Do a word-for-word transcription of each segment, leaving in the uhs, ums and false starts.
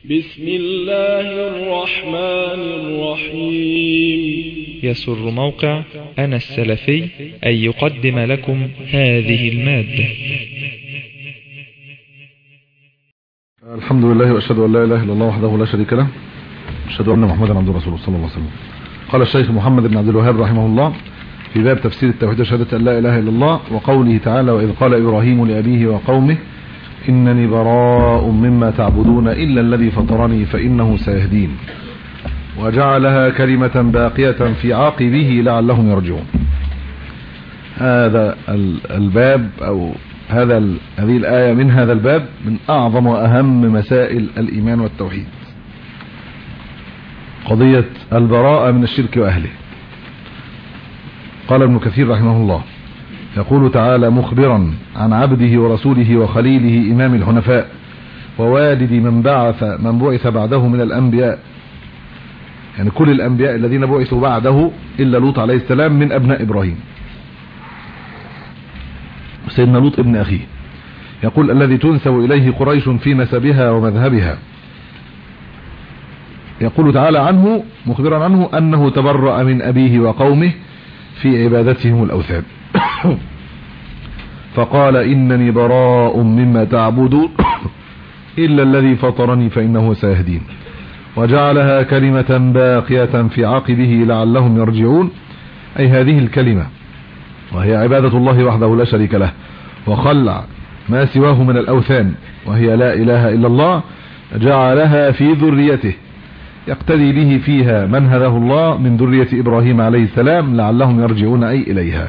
بسم الله الرحمن الرحيم. يسر موقع أنا السلفي أن يقدم لكم هذه المادة. الحمد لله وأشهد أن لا إله إلا الله وحده لا شريك له، أشهد أن محمدا عبده ورسوله صلى الله عليه وسلم. قال الشيخ محمد بن عبد الوهاب رحمه الله في باب تفسير التوحيد وشهادة أن لا إله إلا الله وقوله تعالى: وإذ قال إبراهيم لأبيه وقومه إنني براء مما تعبدون إلا الذي فطرني فإنه سيهدين، وجعلها كلمة باقية في عاقبه لعلهم يرجعون. هذا الباب أو هذا هذه الآية من هذا الباب من أعظم وأهم مسائل الإيمان والتوحيد، قضية البراءة من الشرك وأهله. قال ابن كثير رحمه الله: يقول تعالى مخبرا عن عبده ورسوله وخليله إمام الحنفاء ووالد من بعث من بعث بعده من الأنبياء، يعني كل الأنبياء الذين بعثوا بعده إلا لوط عليه السلام من أبناء إبراهيم، سيدنا لوط ابن أخيه. يقول: الذي تنسب إليه قريش في نسبها ومذهبها. يقول تعالى عنه مخبرا عنه أنه تبرأ من أبيه وقومه في عبادتهم الأوثان فقال: إنني براء مما تعبدون إلا الذي فطرني فإنه سيهدين، وجعلها كلمة باقية في عقبه لعلهم يرجعون. أي هذه الكلمة وهي عبادة الله وحده لا شريك له، وخلع ما سواه من الأوثان، وهي لا إله إلا الله، جعلها في ذريته يقتدي به فيها من هداه الله من ذرية إبراهيم عليه السلام لعلهم يرجعون أي إليها.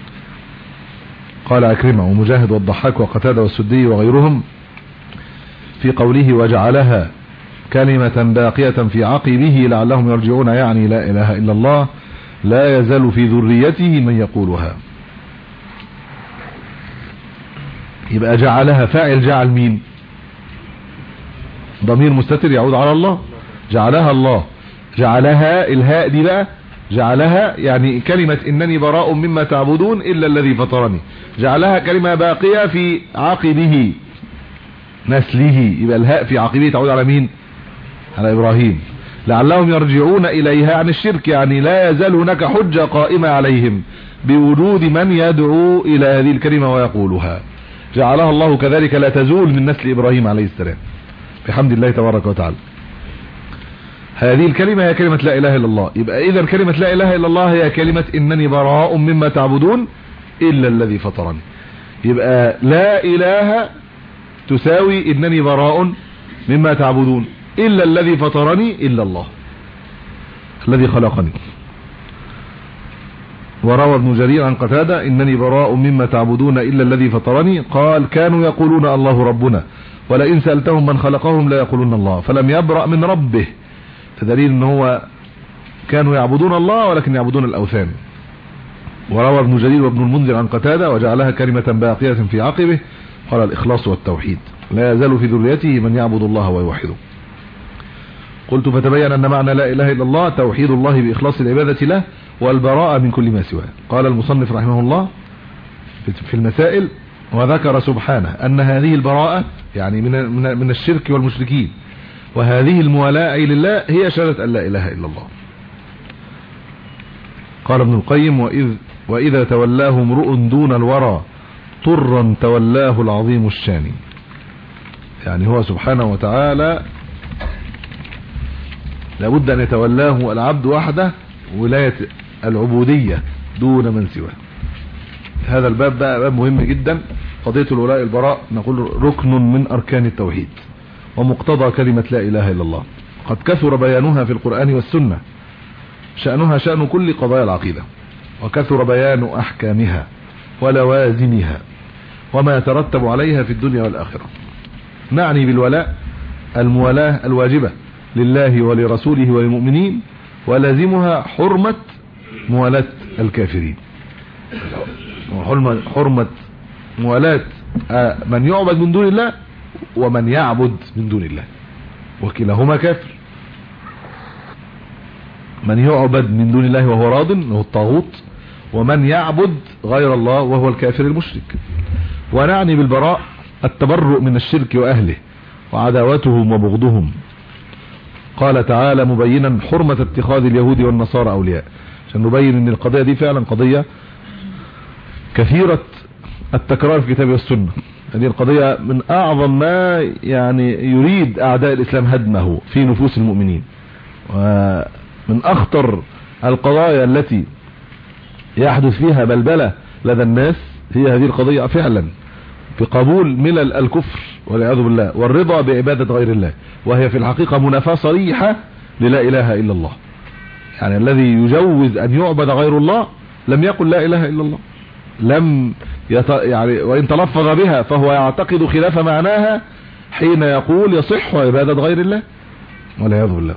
قال عكرمة ومجاهد والضحاك وقتادة والسدي وغيرهم في قوله: وجعلها كلمة باقية في عقبه لعلهم يرجعون، يعني لا إله إلا الله لا يزال في ذريته من يقولها. يبقى جعلها فاعل جعل مين؟ ضمير مستتر يعود على الله، جعلها الله. جعلها الهاء دي بقى جعلها يعني كلمة إنني براء مما تعبدون إلا الذي فطرني، جعلها كلمة باقية في عقبه نسله. يبقى الهاء في عقبه تعود على مين؟ على إبراهيم. لعلهم يرجعون إليها عن الشرك، يعني لا يزال هناك حجة قائمة عليهم بوجود من يدعو إلى هذه الكلمة ويقولها. جعلها الله كذلك لا تزول من نسل إبراهيم عليه السلام بحمد الله تبارك وتعالى. هذه الكلمة هي كلمة لا إله إلا الله. يبقى إذا كلمة لا إله إلا الله هي كلمة إنني براء مما تعبدون إلا الذي فطرني. يبقى لا إله تساوي إنني براء مما تعبدون إلا الذي فطرني، إلا الله الذي خلقني. وروى ابن جرير عن قتادة: إنني براء مما تعبدون إلا الذي فطرني، قال: كانوا يقولون الله ربنا ولئن سألتهم من خلقهم لا يقولون الله، فلم يبرأ من ربه. فدليل ان هو كانوا يعبدون الله ولكن يعبدون الأوثان. وروى ابن جرير وابن المنذر عن قتادة: وجعلها كلمة باقية في عقبه، قال: الإخلاص والتوحيد، لا يزال في ذريته من يعبد الله ويوحده. قلت: فتبين أن معنى لا إله إلا الله توحيد الله بإخلاص العبادة له والبراءة من كل ما سواه. قال المصنف رحمه الله في المسائل: وذكر سبحانه أن هذه البراءة يعني من من الشرك والمشركين، وهذه الموالاة لله هي شهادة أن لا إله إلا الله. قال ابن القيم: وإذ وإذا تولاه امرؤ دون الورى طرا تولاه العظيم الشاني. يعني هو سبحانه وتعالى لابد أن يتولاه العبد وحده ولاية العبودية دون من سواه. هذا الباب بقى باب مهم جدا. قضية الولاء البراء نقول ركن من أركان التوحيد ومقتضى كلمة لا إله إلا الله، قد كثر بيانها في القرآن والسنة، شأنها شأن كل قضايا العقيدة، وكثر بيان أحكامها ولوازمها وما يترتب عليها في الدنيا والآخرة. نعني بالولاء الموالاة الواجبة لله ولرسوله وللمؤمنين، ولازمها حرمة موالاة الكافرين، حرمة موالاة من يعبد من دون الله ومن يعبد من دون الله، وكلاهما كافر. من يعبد من دون الله وهو راض وهو الطاغوت، ومن يعبد غير الله وهو الكافر المشرك. ونعني بالبراء التبرؤ من الشرك وأهله وعداوتهم وبغضهم قال تعالى مبينا حرمة اتخاذ اليهود والنصارى أولياء، عشان نبين ان القضية دي فعلا قضية كثيرة التكرار في الكتاب والسنة. هذه القضية من أعظم ما يعني يريد أعداء الإسلام هدمه في نفوس المؤمنين، ومن أخطر القضايا التي يحدث فيها بلبلة لدى الناس هي هذه القضية فعلا، في قبول ملل الكفر والعياذ بالله والرضا بعبادة غير الله، وهي في الحقيقة منافاة صريحة للا إله إلا الله. يعني الذي يجوز أن يعبد غير الله لم يقل لا إله إلا الله، لم يت... يعني وإن تلفظ بها فهو يعتقد خلاف معناها حين يقول يصح عبادة غير الله والعياذ بالله.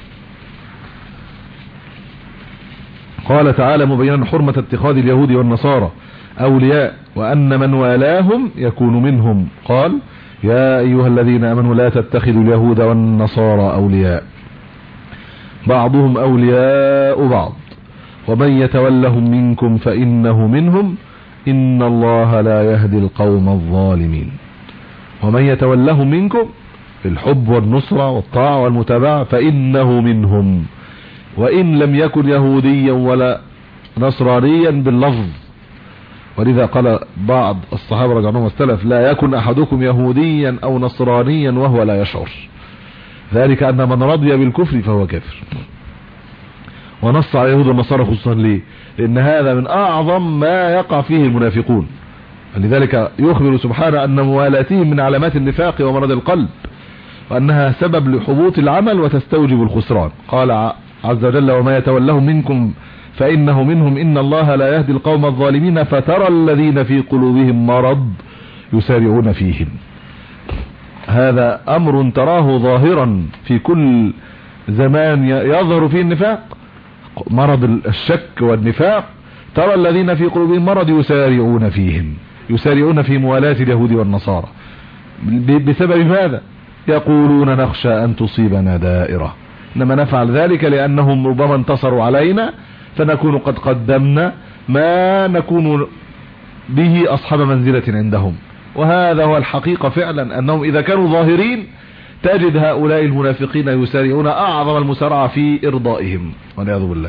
قال تعالى مبينا حرمة اتخاذ اليهود والنصارى أولياء وأن من والاهم يكون منهم. قال يا أيها الذين آمنوا لا تتخذوا اليهود والنصارى أولياء بعضهم أولياء بعض ومن يتولهم منكم فإنه منهم إن الله لا يهدي القوم الظالمين. ومن يتولهم منكم بالحب والنصرة والطاعة والمتابعة فإنه منهم، وإن لم يكن يهوديا ولا نصرانيا باللفظ. ولذا قال بعض الصحابة رضي الله عنهم والسلف لا يكن أحدكم يهوديا أو نصرانيا وهو لا يشعر، ذلك أن من رضي بالكفر فهو كافر. ونص على اليهود والنصارى خصوصا ليه؟ لأن هذا من أعظم ما يقع فيه المنافقون، لذلك يخبر سبحانه أن موالاتهم من علامات النفاق ومرض القلب، وأنها سبب لحبوط العمل وتستوجب الخسران. قال عز وجل وما يتولهم منكم فإنه منهم إن الله لا يهدي القوم الظالمين فترى الذين في قلوبهم مرض يسارعون فيهم. هذا أمر تراه ظاهرا في كل زمان يظهر فيه النفاق، مرض الشك والنفاق. ترى الذين في قلوبهم مرض يسارعون فيهم، يسارعون في موالاة اليهود والنصارى. بسبب ماذا؟ يقولون نخشى أن تصيبنا دائرة، إنما نفعل ذلك لأنهم ربما انتصروا علينا فنكون قد قدمنا ما نكون به أصحاب منزلة عندهم. وهذا هو الحقيقة فعلا، أنهم إذا كانوا ظاهرين تجد هؤلاء المنافقين يسارعون أعظم المسارعة في إرضائهم والعياذ بالله.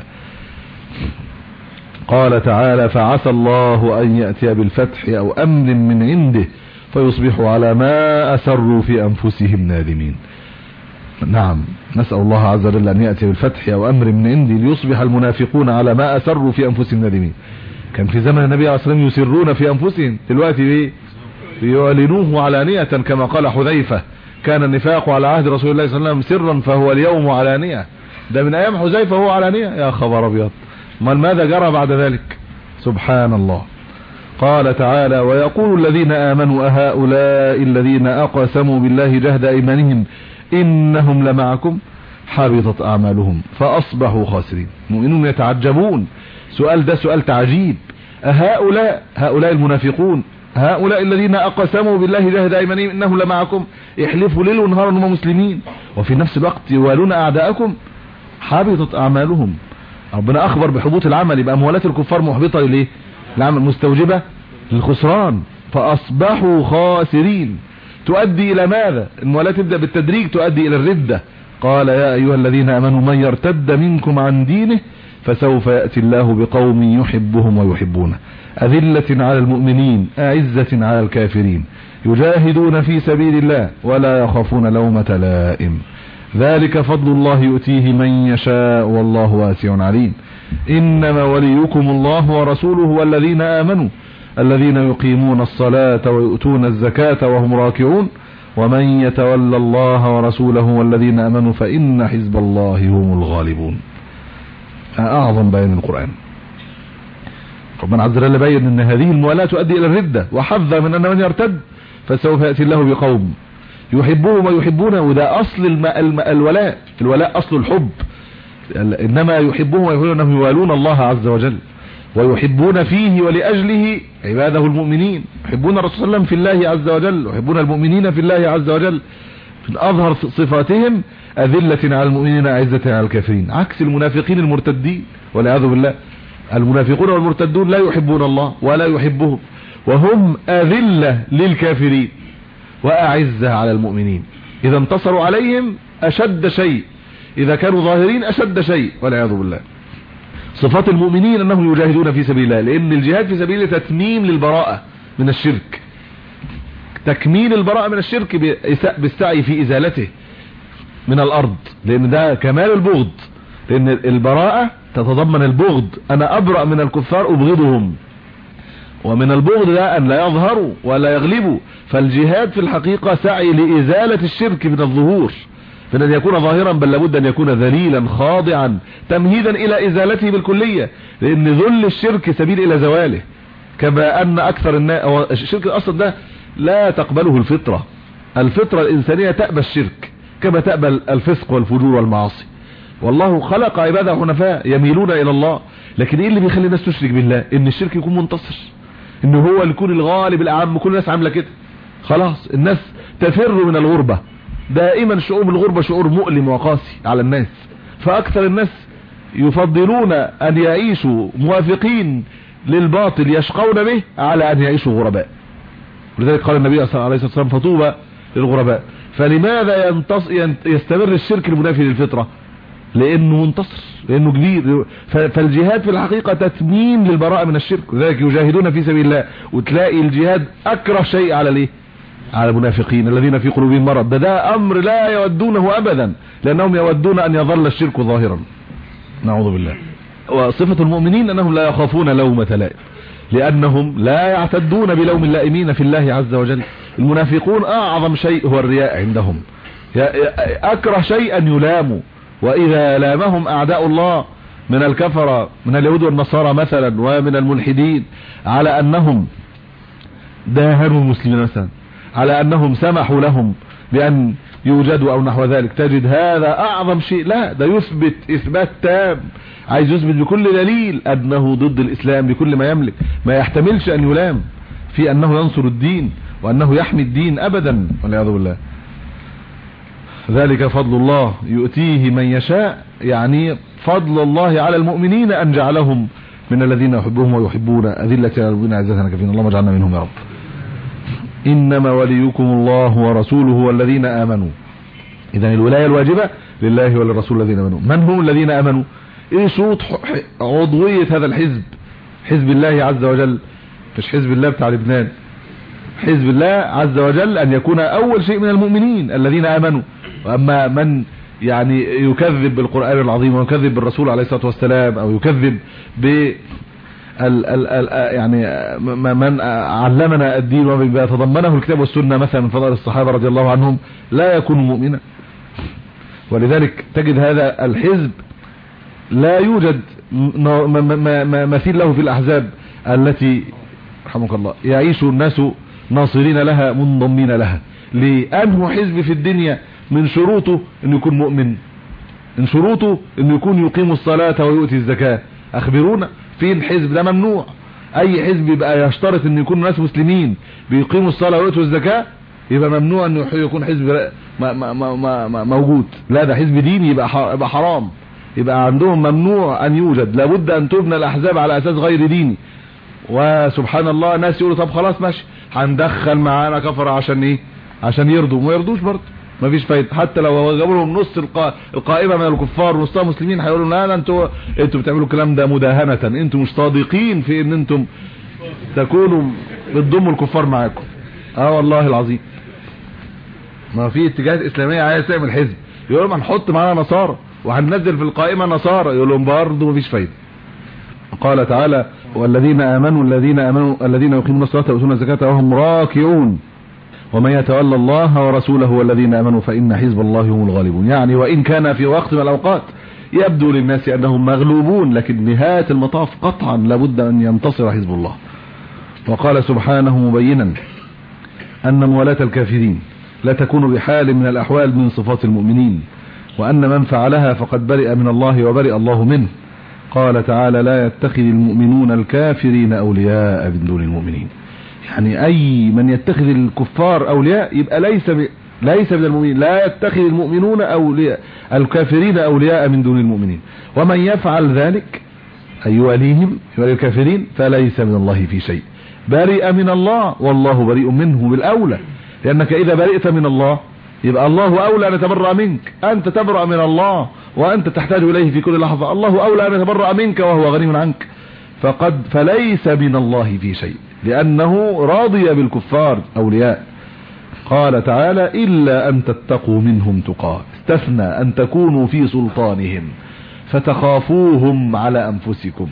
قال تعالى فعسى الله أن يأتي بالفتح أو أمر من عنده فيصبحوا على ما أسروا في أنفسهم نادمين. نعم، نسأل الله عز وجل أن يأتي بالفتح أو أمر من عنده ليصبح المنافقون على ما أسروا في أنفسهم نادمين. كان في زمن النبي عليه الصلاة والسلام يسرون في أنفسهم، دلوقتي يعلنوه علانية كما قال حذيفة كان النفاق على عهد رسول الله صلى الله عليه وسلم سرا فهو اليوم علانية. ده من أيام حذيفة هو علانية، يا خبر أبيض، ما ماذا جرى بعد ذلك؟ سبحان الله. قال تعالى ويقول الذين آمنوا أهؤلاء الذين أقسموا بالله جهد أيمانهم إنهم لمعكم حبطت أعمالهم فأصبحوا خاسرين. المؤمنون يتعجبون، سؤال ده سؤال تعجيب. أهؤلاء هؤلاء المنافقون هؤلاء الذين أقسموا بالله جهد أيمانهم إنهم لمعكم، يحلفوا ليل ونهار أنهم مسلمين وفي نفس الوقت يوالون أعداءكم، حبطت أعمالهم. ربنا أخبر بحبوط العمل، يبقى موالاة الكفار محبطة ليه؟ العمل مستوجبة للخسران فأصبحوا خاسرين. تؤدي إلى ماذا؟ الموالاة تبدأ بالتدريج تؤدي إلى الردة. قال يا أيها الذين آمنوا من يرتد منكم عن دينه فسوف يأتي الله بقوم يحبهم ويحبونه أذلة على المؤمنين أعزة على الكافرين يجاهدون في سبيل الله ولا يخافون لومة لائم ذلك فضل الله يؤتيه من يشاء والله واسع عليم. إنما وليكم الله ورسوله والذين آمنوا الذين يقيمون الصلاة ويؤتون الزكاة وهم راكعون ومن يتولى الله ورسوله والذين آمنوا فإن حزب الله هم الغالبون. أعظم بيان القرآن. ربنا عز وجل بين أن هذه الموالاة تؤدي إلى الردة وحذر من أن من يرتد فسوف يأتي الله بقوم يحبوه ويحبونه، وده أصل الم... الم... الولاء. الولاء أصل الحب، إنما يحبوه ويحبونه أنهم يوالون الله عز وجل ويحبون فيه ولأجله عباده المؤمنين. يحبون الرسول صلى الله عليه وسلم في الله عز وجل ويحبون المؤمنين في الله عز وجل. من أظهر صفاتهم أذلة على المؤمنين أعزة على الكافرين، عكس المنافقين المرتدين والعياذ بالله. المنافقون والمرتدون لا يحبون الله ولا يحبهم، وهم أذلة للكافرين وأعزة على المؤمنين. إذا انتصروا عليهم أشد شيء إذا كانوا ظاهرين أشد شيء والعياذ بالله. صفات المؤمنين أنهم يجاهدون في سبيل الله، لأن الجهاد في سبيل الله تتميم للبراءة من الشرك، تكميل البراءة من الشرك بالسعي في إزالته من الأرض، لأن ده كمال البغض، لأن البراءة تتضمن البغض، أنا أبرأ من الكفار أبغضهم، ومن البغض ده أن لا يظهروا ولا يغلبوا. فالجهاد في الحقيقة سعي لإزالة الشرك من الظهور، من أن يكون ظاهرا، بل لابد أن يكون ذليلا خاضعا تمهيدا إلى إزالته بالكلية، لأن ذل الشرك سبيل إلى زواله. كما أن أكثر الناس، الشرك أصلا ده لا تقبله الفطرة، الفطرة الإنسانية تأبى الشرك كما تأبى الفسق والفجور والمعاصي. والله خلق عباده حنفاء يميلون إلى الله، لكن إيه اللي بيخلي الناس تشرك بالله؟ إن الشرك يكون منتصر، إن هو اللي يكون الغالب الأعم. كل الناس عاملة كده، خلاص الناس تفر من الغربة. دائما شعور الغربة شعور مؤلم وقاسي على الناس، فأكثر الناس يفضلون أن يعيشوا موافقين للباطل يشقون به على أن يعيشوا غرباء. ولذلك قال النبي صلى الله عليه وسلم فطوبى للغرباء. فلماذا ينتص... يستمر الشرك المنافي للفطرة؟ لأنه منتصر، لأنه كبير. فالجهاد في الحقيقة تتميم للبراءة من الشرك، لذلك يجاهدون في سبيل الله. وتلاقي الجهاد أكره شيء على ليه؟ على المنافقين الذين في قلوبهم مرض. ده, ده أمر لا يودونه أبدا، لأنهم يودون أن يظل الشرك ظاهرا، نعوذ بالله. وصفة المؤمنين أنهم لا يخافون لومة لائم، لأنهم لا يعتدون بلوم اللائمين في الله عز وجل. المنافقون أعظم شيء هو الرياء عندهم، أكره شيء أن يلاموا. وإذا لامهم أعداء الله من الكفرة من اليهود والنصارى مثلا ومن الملحدين على أنهم داهنوا المسلمين مثلا، على أنهم سمحوا لهم بأن يوجدوا أو نحو ذلك، تجد هذا أعظم شيء. لا، ده يثبت إثبات تام، عايز يثبت بكل دليل أنه ضد الإسلام بكل ما يملك، ما يحتملش أن يلام في أنه ينصر الدين وأنه يحمي الدين أبدا والعياذ بالله. ذلك فضل الله يؤتيه من يشاء، يعني فضل الله على المؤمنين أن جعلهم من الذين يحبهم ويحبون، أذلة على المؤمنين عزة كفين. اللهم اجعلنا منهم يا رب. إنما وليكم الله ورسوله والذين آمنوا. إذن الولاية الواجبة لله وللرسول الذين آمنوا. من هم الذين آمنوا؟ إيه شروط عضوية هذا الحزب؟ حزب الله عز وجل، مش حزب الله بتاع لبنان، حزب الله عز وجل أن يكون أول شيء من المؤمنين الذين آمنوا. وأما من يعني يكذب بالقرآن العظيم ويكذب بالرسول عليه الصلاة والسلام، أو يكذب ب ال ال ال يعني من علمنا الدين وما يتضمنه الكتاب والسنة مثلا من فضائل الصحابة رضي الله عنهم، لا يكون مؤمنا. ولذلك تجد هذا الحزب لا يوجد مثيل له في الأحزاب التي رحمك الله يعيش الناس ناصرين لها منضمين لها. لأنه حزب في الدنيا من شروطه أن يكون مؤمن، من شروطه أن يكون يقيم الصلاة ويؤتي الزكاة. أخبرونا فين الحزب ده؟ ممنوع. أي حزب يبقى يشترط أن يكون ناس مسلمين بيقيموا الصلاة ويؤتوا الزكاة، يبقى ممنوع أن يكون حزب موجود. لا، ده حزب ديني يبقى حرام، يبقى عندهم ممنوع أن يوجد. لابد أن تبنى الأحزاب على أساس غير ديني. وسبحان الله ناس يقولوا طب خلاص ماشي هندخل معانا كفر عشان ايه؟ عشان يرضوا. ما يرضوش برضه، مفيش فايده. حتى لو جابوا لهم نص القا... القائمه من الكفار ونصها مسلمين هيقولوا لا لا انتوا انتوا بتعملوا الكلام ده مداهنه، انتوا مش صادقين في ان انتم تكونوا بتضموا الكفار معاكم. اه والله العظيم ما في اتجاهات اسلاميه عايز تعمل حزب، يقول لهم هنحط معانا نصارى وهننزل في القائمه نصارى، يقول لهم برضه مفيش فايده. قال تعالى والذين آمنوا الذين آمنوا الذين يقيمون الصلاة ويؤتون الزكاة وهم راكعون ومن يتولى الله ورسوله والذين آمنوا فإن حزب الله هم الغالبون. يعني وإن كان في وقت من الأوقات يبدو للناس أنهم مغلوبون، لكن نهاية المطاف قطعا لابد أن ينتصر حزب الله. وقال سبحانه مبينا أن موالاة الكافرين لا تكون بحال من الأحوال من صفات المؤمنين، وأن من فعلها فقد برئ من الله وبرئ الله منه. قال تعالى لا يتخذ المؤمنون الكافرين أولياء من دون المؤمنين. يعني أي من يتخذ الكفار أولياء يبقى ليس ب... ليس من المؤمنين. لا يتخذ المؤمنون أولياء الكافرين أولياء من دون المؤمنين، ومن يفعل ذلك أي يوليهم يولي الكافرين فليس من الله في شيء. برئ من الله والله بريء منه بالأولى، لأنك إذا برئت من الله يبقى الله أولى أن يتبرأ منك. أنت تبرأ من الله وأنت تحتاج إليه في كل لحظة. الله أولى أن يتبرأ منك وهو غني عنك. فقد فليس من الله في شيء، لأنه راضي بالكفار أولياء. قال تعالى إلا أن تتقوا منهم تقاه، استثنى أن تكونوا في سلطانهم فتخافوهم على أنفسكم،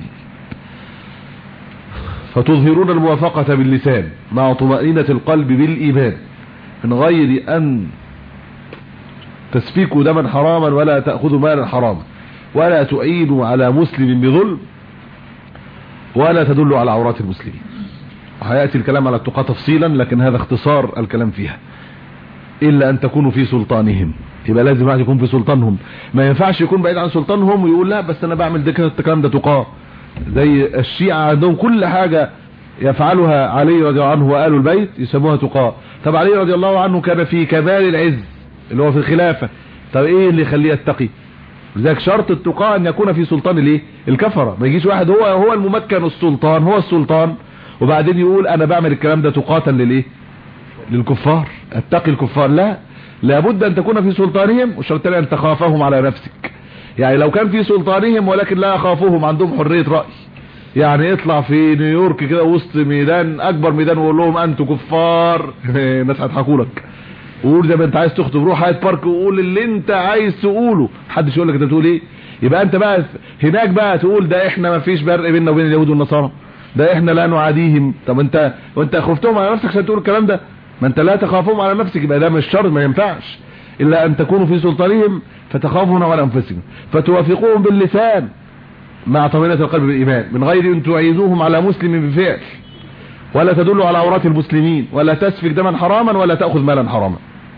فتظهرون الموافقة باللسان مع طمأنينة القلب بالإيمان من غير أن تسفكوا دما حراما ولا تأخذوا مالا حراما ولا تعينوا على مسلم بظلم ولا تدلوا على عورات المسلمين. وهيأتي الكلام على التقى تفصيلا، لكن هذا اختصار الكلام فيها. إلا أن تكونوا في سلطانهم، يبقى لازم واحد يكون في سلطانهم. ما ينفعش يكون بعيد عن سلطانهم ويقول لا بس أنا بعمل ده كده الكلام ده تقاه. زي الشيعة عندهم كل حاجة يفعلها علي رضي الله عنه وآل البيت يسموها تقاه. طب علي رضي الله عنه كان في كمال العز اللي هو في الخلافة، طب ايه اللي يخليه يتقي؟ لذلك شرط التقاء ان يكون في سلطان الايه؟ الكفرة. ما يجيش واحد هو هو الممكن السلطان هو السلطان وبعدين يقول انا بعمل الكلام ده تقاة للايه؟ للكفار، اتقي الكفار. لا، لابد ان تكون في سلطانهم، والشرط الثاني ان تخافهم على نفسك. يعني لو كان في سلطانهم ولكن لا يخافوهم، عندهم حرية رأي، يعني يطلع في نيويورك كده وسط ميدان اكبر ميدان ويقول لهم انتوا كفار الناس هيضحكوا لك. وقول زي ما انت عايز تخطب، روح هايد بارك وقول اللي انت عايز تقوله، محدش يقول لك انت بتقول ايه. يبقى انت بقى هناك بقى تقول ده احنا ما فيش فرق بيننا وبين اليهود والنصارى، ده احنا لا نعاديهم. طب انت وانت خفتهم على نفسك عشان تقول الكلام ده؟ ما انت لا تخافهم على نفسك، يبقى ده مش شرط، ما ينفعش. الا ان تكونوا في سلطانهم فتخافون على انفسكم فتوافقوهم باللسان مع طمأنينة القلب بالإيمان من غير ان تعيذوهم على مسلم بفعل ولا تدلوا على عورات المسلمين ولا تسفك دما حراما ولا تأخذ مالا حراما.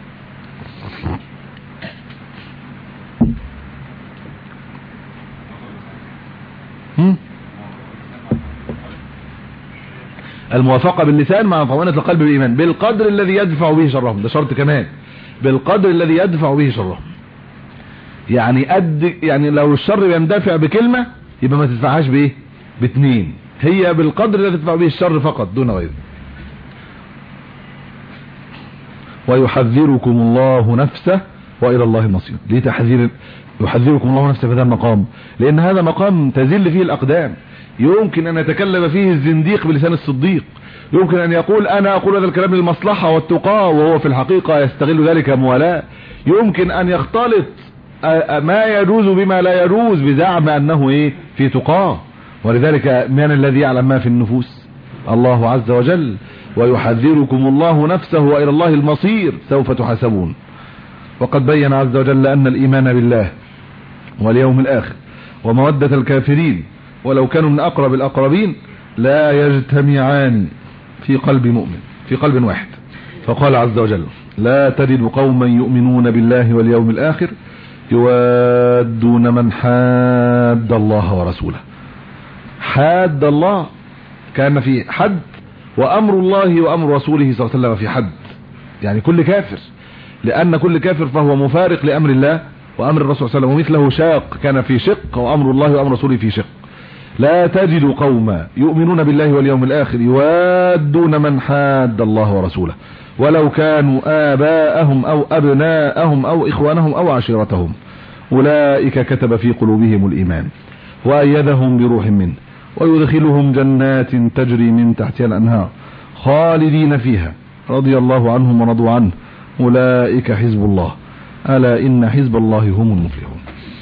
الموافقة باللسان مع طمأنينة القلب بالإيمان بالقدر الذي يدفع به شرهم، ده شرط كمان، بالقدر الذي يدفع به شرهم. يعني قد يعني لو الشر يندفع بكلمة يبقى ما تدفعهاش بايه؟ باتنين. هي بالقدر الذي تدفع به الشر فقط دون غيره. ويحذركم الله نفسه وإلى الله المصير. ليه تحذير؟ يحذركم الله نفسه في هذا المقام لأن هذا مقام تزل فيه الأقدام. يمكن أن يتكلم فيه الزنديق بلسان الصديق، يمكن أن يقول أنا أقول هذا الكلام للمصلحة والتقى وهو في الحقيقة يستغل ذلك موالاة. يمكن أن يختلط ما يجوز بما لا يجوز بزعم أنه إيه؟ في تقاه. ولذلك من الذي يعلم ما في النفوس؟ الله عز وجل. ويحذركم الله نفسه وإلى الله المصير سوف تحاسبون. وقد بين عز وجل أن الإيمان بالله واليوم الآخر ومودة الكافرين ولو كانوا من أقرب الأقربين لا يجتمعان في قلب مؤمن في قلب واحد. فقال عز وجل لا تجد قوما يؤمنون بالله واليوم الآخر يوادون من حاد الله ورسوله. حاد الله كان في حد، وأمر الله وأمر رسوله صلى الله عليه وسلم في حد، يعني كل كافر، لأن كل كافر فهو مفارق لأمر الله وأمر الرسول صلى الله عليه وسلم، ومثله شاق كان في شق وأمر الله وأمر رسوله في شق. لا تجد قوما يؤمنون بالله واليوم الآخر يوادون من حاد الله ورسوله ولو كانوا آباءهم أو أبناءهم أو إخوانهم أو عشيرتهم أولئك كتب في قلوبهم الإيمان وأيدهم بروح منه ويدخلهم جنات تجري من تحتها الأنهار خالدين فيها رضي الله عنهم ورضوا عنه أولئك حزب الله ألا إن حزب الله هم المفلحون.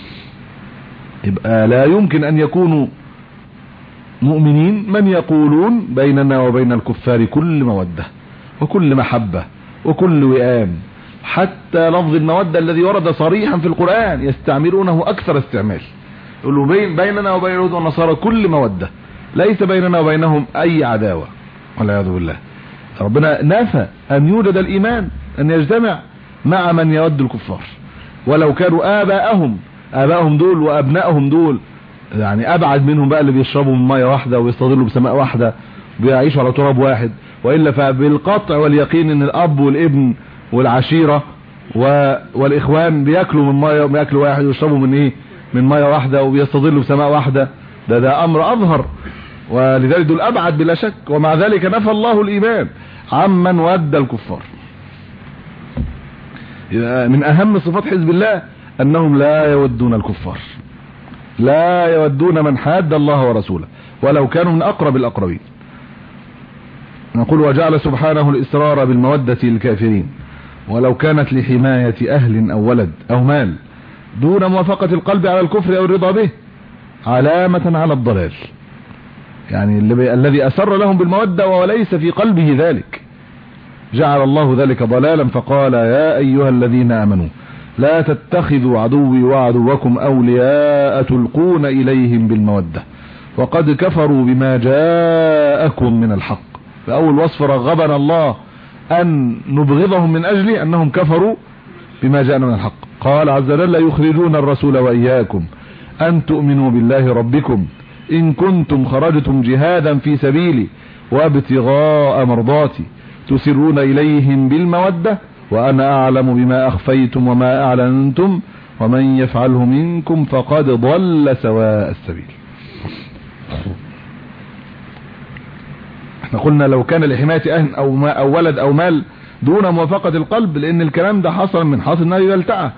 يبقى لا يمكن أن يكونوا مؤمنين من يقولون بيننا وبين الكفار كل مودة وكل محبة وكل وئام، حتى لفظ المودة الذي ورد صريحا في القرآن يستعملونه أكثر استعمال. يقولوا بين بيننا وبين اليهود والنصارى كل مودة، ليس بيننا وبينهم أي عداوة والعياذ بالله. ربنا نفى أن يوجد الإيمان أن يجتمع مع من يود الكفار ولو كانوا آباءهم آباءهم دول وأبنائهم دول، يعني أبعد منهم بقى اللي بيشربوا من مية واحدة ويستظلوا بسماء واحدة وبيعيشوا على تراب واحد، وإلا فبالقطع واليقين أن الأب والابن والعشيرة والإخوان بيأكلوا من مية بيأكلوا واحد ويشربوا من إيه؟ من مية واحدة وبيستظلوا بسماء واحدة. ده ده أمر أظهر، ولذلك دول أبعد بلا شك. ومع ذلك نفى الله الإيمان عمن ود الكفار. من أهم صفات حزب الله أنهم لا يودون الكفار، لا يودون من حاد الله ورسوله ولو كانوا من أقرب الأقربين. نقول وجعل سبحانه الإصرار بالمودة للكافرين ولو كانت لحماية أهل أو ولد أو مال دون موافقة القلب على الكفر أو الرضا به علامة على الضلال، يعني الذي أسر لهم بالمودة وليس في قلبه ذلك جعل الله ذلك ضلالا، فقال يا أيها الذين آمنوا لا تتخذوا عدوي وعدوكم أولياء تلقون إليهم بالمودة وقد كفروا بما جاءكم من الحق. فأول وصف رغبنا الله أن نبغضهم من أجل أنهم كفروا بما جاءنا من الحق. قال عز وجل يخرجون الرسول وإياكم أن تؤمنوا بالله ربكم إن كنتم خرجتم جهادا في سبيلي وابتغاء مرضاتي تسرون إليهم بالمودة وأنا أعلم بما أخفيتم وما أعلنتم ومن يفعله منكم فقد ضل سواء السبيل. احنا قلنا لو كان لحماية أهل أو, ما أو ولد أو مال دون موافقة القلب، لأن الكلام ده حصل من حاصل النبي بلتعه.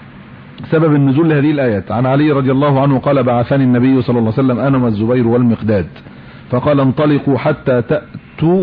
سبب النزول لهذه الآيات عن علي رضي الله عنه قال بعثني النبي صلى الله عليه وسلم أنا والزبير والمقداد فقال انطلقوا حتى تأتوا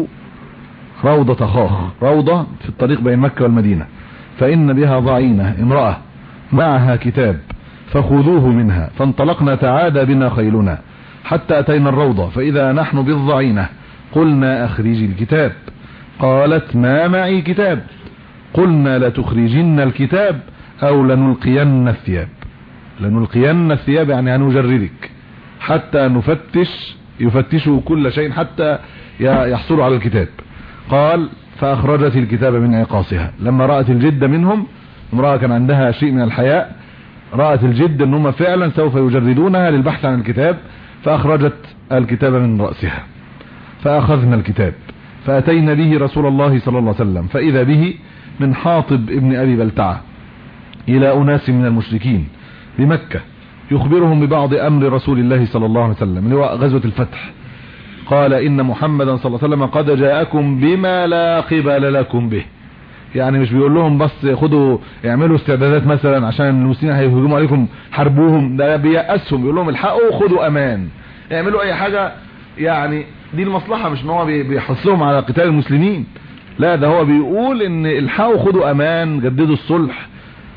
روضة خاخ، روضة في الطريق بين مكة والمدينة، فإن بها ضعينة امرأة معها كتاب فخذوه منها. فانطلقنا تعادى بنا خيلنا حتى أتينا الروضة فإذا نحن بالضعينة قلنا أخرجي الكتاب، قالت ما معي كتاب، قلنا لتخرجن الكتاب أو لنلقين الثياب. لنلقين الثياب يعني هنجردك حتى نفتش، يفتشوا كل شيء حتى يحصلوا على الكتاب. قال فأخرجت الكتاب من عقاصها. لما رأت الجد منهم، امرأة كان عندها شيء من الحياء، رأت الجد أنهم فعلا سوف يجردونها للبحث عن الكتاب، فأخرجت الكتاب من رأسها فأخذنا الكتاب فأتينا به رسول الله صلى الله عليه وسلم فإذا به من حاطب ابن أبي بلتعة إلى أناس من المشركين بمكة يخبرهم ببعض أمر رسول الله صلى الله عليه وسلم اللي هو غزوة الفتح. قال إن محمدا صلى الله عليه وسلم قد جاءكم بما لا قبل لكم به، يعني مش بيقول لهم بس خدوا اعملوا استعدادات مثلا عشان المسلمين هيهجموا عليكم حربوهم، ده بيأسهم بيقول لهم الحقوا خدوا أمان، اعملوا أي حاجة، يعني دي المصلحة، مش ان هو بيحثهم على قتال المسلمين، لا ده هو بيقول ان الحقوا خدوا أمان جددوا الصلح.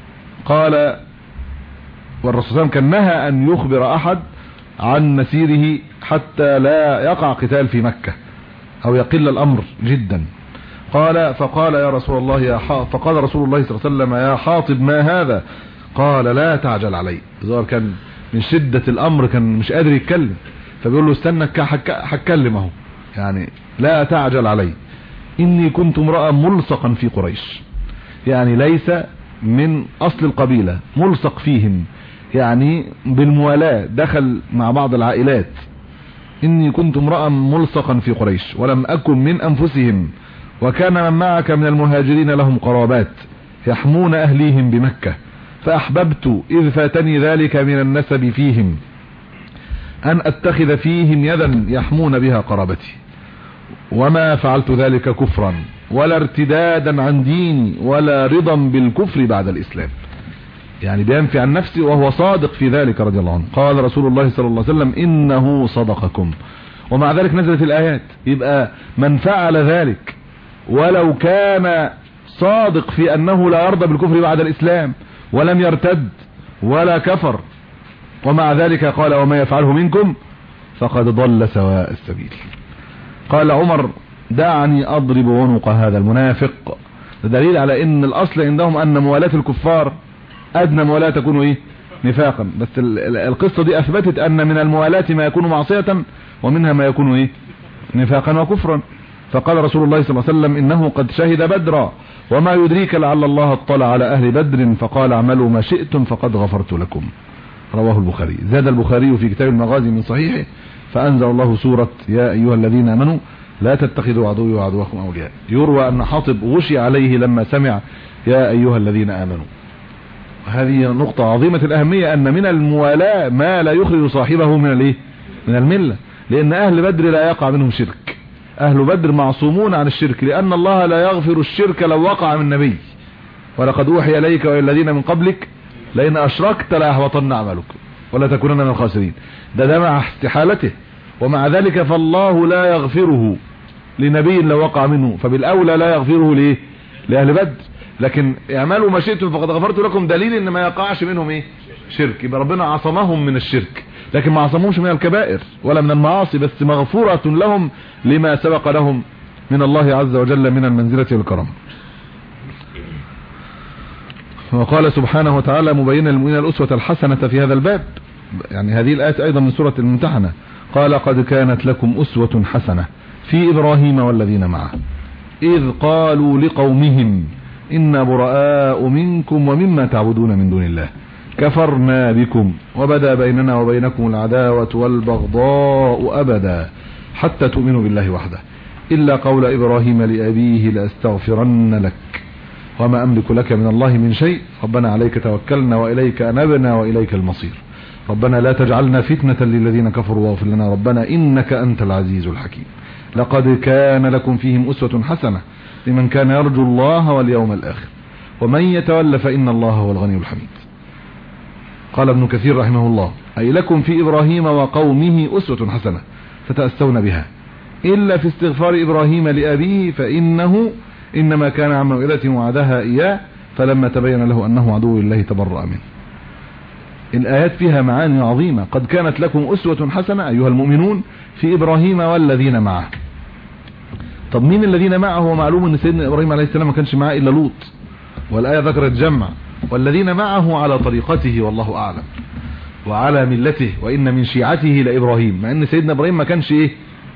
قال والرسول صلى الله عليه وسلم كان نهى أن يخبر أحد عن مسيره حتى لا يقع قتال في مكة أو يقل الأمر جدا. قال فقال يا رسول الله يا حاطب، فقال رسول الله صلى الله عليه وسلم يا حاطب ما هذا؟ قال لا تعجل علي. الظاهر كان من شدة الأمر كان مش قادر يتكلم، فبيقول له استنى هتكلم اهو، يعني لا تعجل علي إني كنت امرأ ملصقا في قريش، يعني ليس من أصل القبيلة، ملصق فيهم يعني بالموالاة، دخل مع بعض العائلات. إني كنت امرأ ملصقا في قريش ولم أكن من أنفسهم، وكان من معك من المهاجرين لهم قرابات يحمون أهليهم بمكة، فأحببت إذ فاتني ذلك من النسب فيهم أن أتخذ فيهم يدا يحمون بها قرابتي، وما فعلت ذلك كفرا ولا ارتدادا عن ديني ولا رضا بالكفر بعد الإسلام، يعني بينفي عن نفسه وهو صادق في ذلك رضي الله عنه. قال رسول الله صلى الله عليه وسلم إنه صدقكم، ومع ذلك نزلت الآيات. يبقى من فعل ذلك ولو كان صادق في أنه لا يرضى بالكفر بعد الإسلام ولم يرتد ولا كفر، ومع ذلك قال وما يفعله منكم فقد ضل سواء السبيل. قال عمر دعني أضرب عنق هذا المنافق. دليل على ان الاصل عندهم ان موالاة الكفار ادنى موالاة تكون ايه نفاقا، بس القصة دي اثبتت ان من الموالاة ما يكون معصية ومنها ما يكون ايه نفاقا وكفرا. فقال رسول الله صلى الله عليه وسلم انه قد شهد بدرا وما يدريك لعل الله اطلع على اهل بدر فقال اعملوا ما شئتم فقد غفرت لكم. رواه البخاري. زاد البخاري في كتاب المغازي من صحيحه فانزل الله سورة يا ايها الذين امنوا لا تتخذوا عدوي وعدوكم اولياء. يروى ان حاطب غشي عليه لما سمع يا ايها الذين امنوا. هذه نقطة عظيمة الاهمية، ان من الموالاة ما لا يخرج صاحبه من الايه من الملة، لان اهل بدر لا يقع منهم شرك. اهل بدر معصومون عن الشرك، لان الله لا يغفر الشرك لو وقع من نبي. ولقد اوحي اليك والى الذين من قبلك لئن اشركت لاحبطن عملك ولا تكونن من الخاسرين. ده ده مع استحالته، ومع ذلك فالله لا يغفره لنبي لو وقع منه، فبالاولى لا يغفره ليه لاهل بدر. لكن اعملوا ما شئتم فقد غفرت لكم، دليل ان ما يقعش منهم ايه شرك، يبقى ربنا عصمهم من الشرك، لكن ما عصمهمش من الكبائر ولا من المعاصي، بس مغفورة لهم لما سبق لهم من الله عز وجل من المنزلة والكرم. وقال سبحانه وتعالى مبينا للمؤمنين الأسوة الحسنة في هذا الباب، يعني هذه الآية أيضا من سورة الممتحنة، قال قد كانت لكم أسوة حسنة في إبراهيم والذين معه إذ قالوا لقومهم إنا براء منكم ومما تعبدون من دون الله كفرنا بكم وبدا بيننا وبينكم العداوة والبغضاء أبدا حتى تؤمنوا بالله وحده إلا قول إبراهيم لأبيه لأستغفرن لك وما أملك لك من الله من شيء ربنا عليك توكلنا وإليك أنبنا وإليك المصير ربنا لا تجعلنا فتنة للذين كفروا واغفر لنا ربنا إنك أنت العزيز الحكيم لقد كان لكم فيهم أسوة حسنة لمن كان يرجو الله واليوم الآخر ومن يتولى فإن الله هو الغني الحميد. قال ابن كثير رحمه الله أي لكم في إبراهيم وقومه أسوة حسنة فتأسون بها إلا في استغفار إبراهيم لأبيه فإنه إنما كان عن موئلة وعدها إياه فلما تبين له أنه عدو الله تبرأ منه. الآيات فيها معاني عظيمة. قد كانت لكم أسوة حسنة أيها المؤمنون في إبراهيم والذين معه. طب مين الذين معه؟ هو معلوم أن سيدنا إبراهيم عليه السلام ما كانش معه إلا لوط، والآية ذكرت جمع والذين معه على طريقته والله أعلم وعلى ملته وإن من شيعته لإبراهيم، مع أن سيدنا إبراهيم ما كانش إيه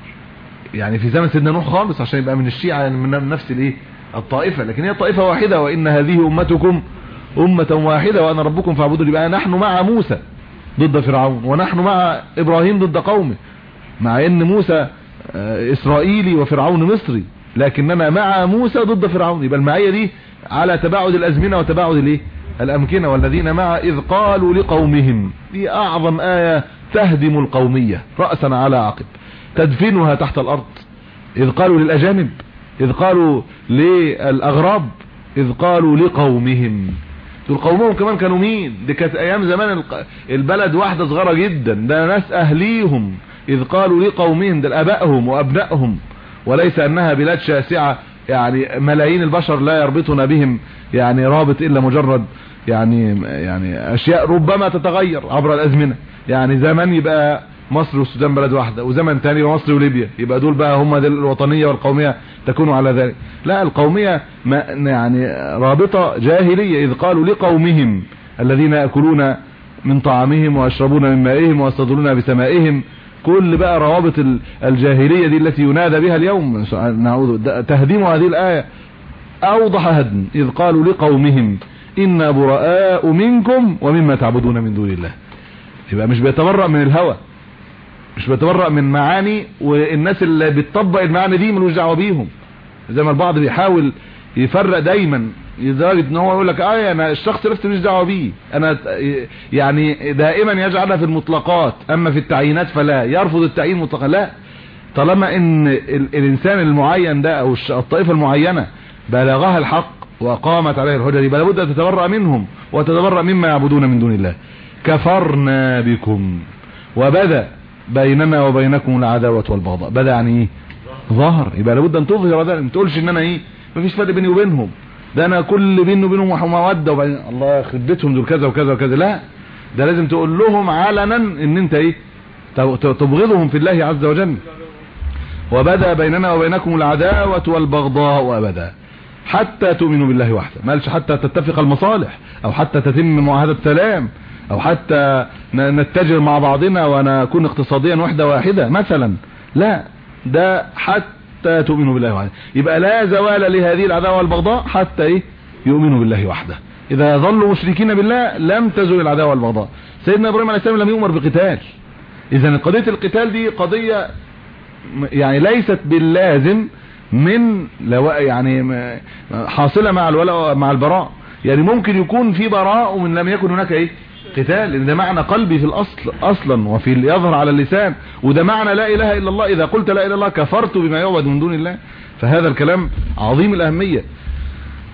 يعني في زمن سيدنا نوح خالص عشان يبقى من الشيعة يعني من نفس الإيه الطائفة، لكن هي طائفة واحدة وإن هذه أمتكم أمة واحدة وأنا ربكم فاعبدوا. يبقى نحن مع موسى ضد فرعون ونحن مع إبراهيم ضد قومه، مع أن موسى إسرائيلي وفرعون مصري لكننا مع موسى ضد فرعون. يبقى المعية دي على تباعد الأزمنة وتباعد الايه الأمكنة. والذين مع إذ قالوا لقومهم، دي أعظم آية تهدم القومية رأسا على عقب تدفنها تحت الأرض. إذ قالوا للأجانب، إذ قالوا للأغراب، إذ قالوا لقومهم. دول قومهم كمان كانوا مين؟ دي كانت أيام زمان البلد واحدة صغيرة جدا، ده ناس أهليهم. إذ قالوا لقومهم ده أبائهم وأبنائهم، وليس أنها بلاد شاسعة يعني ملايين البشر لا يربطنا بهم يعني رابط إلا مجرد يعني يعني أشياء ربما تتغير عبر الأزمنة. يعني زمن يبقى مصر والسودان بلد واحدة، وزمن تاني مصر وليبيا، يبقى دول بقى هم دول الوطنية والقومية تكون على ذلك. لا، القومية ما يعني رابطة جاهلية. إذ قالوا لقومهم الذين يأكلون من طعامهم ويشربون من مائهم ويستظلون بسمائهم، كل بقى روابط الجاهلية دي التي ينادى بها اليوم نعوذ تهديم هذه الآية أوضح هدم. إذ قالوا لقومهم إنا براء منكم ومما تعبدون من دون الله. يبقى مش بيتبرأ من الهوى، مش بيتبرأ من معاني، والناس اللي بتطبق المعاني دي ملوش دعوه بيهم. زي ما البعض بيحاول يفرق دايما لدرجه ان هو يقول لك اه انا الشخص نفسه مش دعوه بيه، انا يعني دائما يجعلها في المطلقات، اما في التعيينات فلا، يرفض التعيين مطلقا. لا، طالما ان الانسان المعين ده او الطائفه المعينه بلغها الحق وقامت عليه الحجه دي، لابد ان تتبرأ منهم وتتبرأ مما يعبدون من دون الله. كفرنا بكم وبدا بيننا وبينكم العداوه والبغضاء. بدا يعني ايه؟ ظهر. يبقى لابد ان تظهر ده، ما تقولش ان انا ايه مفيش فرق بيني وبينهم، ده انا كل بيني وبينهم موده وبين الله يخرب بيتهم دول كذا وكذا وكذا. لا، ده لازم تقول لهم علنا ان انت ايه تبغضهم في الله عز وجل. وبدا بيننا وبينكم العداوه والبغضاء ابدا حتى تؤمنوا بالله وحده. ما قالش حتى تتفق المصالح او حتى تتم معاهده سلام او حتى نتجر مع بعضنا ونكون اقتصاديا وحده واحده مثلا. لا، ده حتى تؤمنوا بالله وحده. يبقى لا زوال لهذه العداوه والبغضاء حتى ايه يؤمنوا بالله وحده. اذا ظلوا مشركين بالله لم تزول العداوه والبغضاء. سيدنا ابراهيم عليه السلام لم يؤمر بقتال. اذا قضيه القتال دي قضيه يعني ليست باللازم من لو يعني حاصله مع الولاء مع البراء. يعني ممكن يكون في براء ومن لم يكن هناك ايه قتال، لان ده معنى قلبي في الاصل اصلا وفي يظهر على اللسان، وده معنى لا اله الا الله. اذا قلت لا اله الا الله كفرت بما يعبد من دون الله. فهذا الكلام عظيم الاهميه.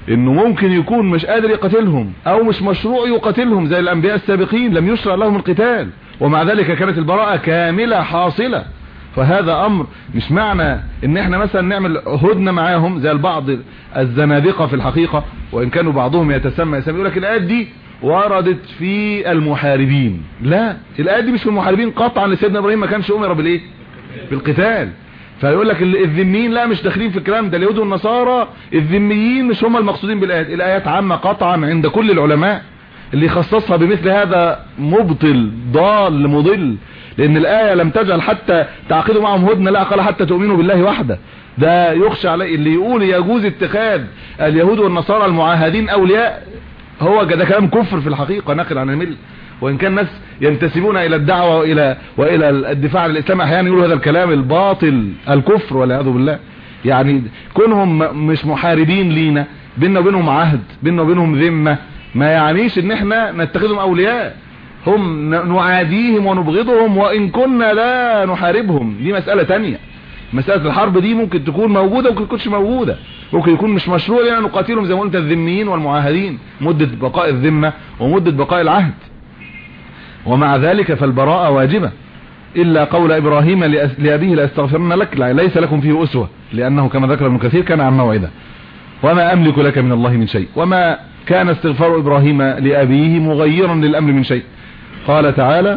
انه ممكن يكون مش قادر يقاتلهم او مش مشروع يقاتلهم زي الانبياء السابقين، لم يشرع لهم القتال، ومع ذلك كانت البراءة كاملة حاصلة. فهذا امر مش معنى ان احنا مثلا نعمل هدنة معاهم زي البعض الزنادقة في الحقيقة، وان كانوا بعضهم يتسمى يسمى يقول لك الايات دي وردت في المحاربين. لا، الايات دي مش في المحاربين قطعا، لسيدنا ابراهيم ما كانش امر بالايه؟ بالقتال. فيقول لك الذميين لا مش داخلين في الكلام ده، اليهود والنصارى الذميين مش هم المقصودين بالايات. الايات عامة قطعا عند كل العلماء، اللي يخصصها بمثل هذا مبطل ضال مضل، لان الايه لم تجعل حتى تعقدوا معهم هدنه، لا قال حتى تؤمنوا بالله وحده. ده يخشى عليه اللي يقول يجوز اتخاذ اليهود والنصارى المعاهدين اولياء، هو ده كلام كفر في الحقيقه ناقل عن المله. وان كان الناس ينتسبون الى الدعوه والى والى الدفاع عن الاسلام احيانا يقولوا هذا الكلام الباطل الكفر والعياذ بالله. يعني كونهم مش محاربين لينا، بيننا وبينهم عهد، بيننا وبينهم ذمه، ما يعنيش ان احنا نتخذهم اولياء. هم نعاديهم ونبغضهم وان كنا لا نحاربهم، دي مسألة تانية. مسألة الحرب دي ممكن تكون موجودة وممكن تكونش موجودة، ممكن يكون مش مشروع لنا نقاتلهم زي ما قلت الذميين والمعاهدين مدة بقاء الذمة ومدة بقاء العهد. ومع ذلك فالبراءة واجبة، إلا قول إبراهيم لأبيه لأستغفرن لك ليس لكم فيه أسوة، لأنه كما ذكر ابن كثير كان عن موعدة. وما أملك لك من الله من شيء، وما كان استغفار إبراهيم لأبيه مغيرا للأمر من شيء. قال تعالى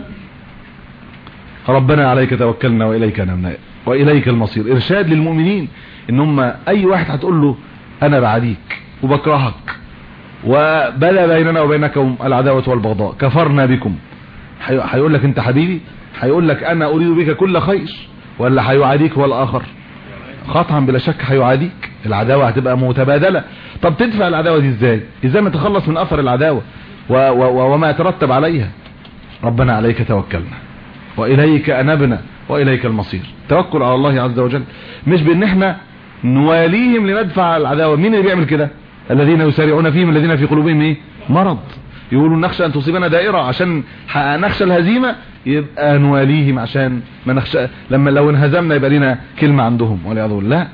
ربنا عليك توكلنا وإليك نبنا وإليك المصير. إرشاد للمؤمنين إن هم أي واحد هتقول له أنا بعديك وبكرهك وبدا بيننا وبينكم العداوة والبغضاء كفرنا بكم، هيقول لك أنت حبيبي؟ هيقول لك أنا أريد بك كل خير، ولا هيعاديك هو الآخر؟ قطعا بلا شك هيعاديك، العداوة هتبقى متبادلة. طب تدفع العداوة دي ازاي؟ ازاي نتخلص من اثر العداوة و و وما يترتب عليها؟ ربنا عليك توكلنا واليك انبنا واليك المصير. توكل على الله عز وجل، مش بان احنا نواليهم لندفع العداوة. مين اللي بيعمل كده؟ الذين يسارعون فيهم الذين في قلوبهم ايه؟ مرض، يقولوا نخشى ان تصيبنا دائرة عشان نخشى الهزيمة، يبقى نواليهم عشان ما نخشى لما لو انهزمنا يبقى لنا كلمة عندهم والعياذ بالله.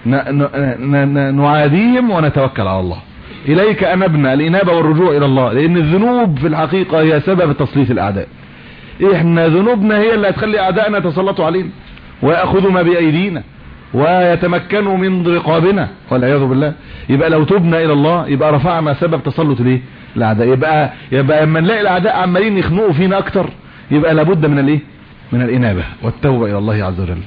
نعاديهم ونتوكل على الله. إليك أنبنا، الإنابة والرجوع إلى الله، لأن الذنوب في الحقيقة هي سبب تسليط الأعداء. إحنا ذنوبنا هي اللي هتخلي أعدائنا يتسلطوا علينا ويأخذوا ما بأيدينا ويتمكنوا من رقابنا والعياذ بالله. يبقى لو تبنا إلى الله يبقى رفعنا سبب تسلط ليه الأعداء. يبقى يبقى لما نلاقي الأعداء عمالين يخنقوا فينا أكتر، يبقى لابد من الإيه؟ من الإنابة والتوبة إلى الله عز وجل.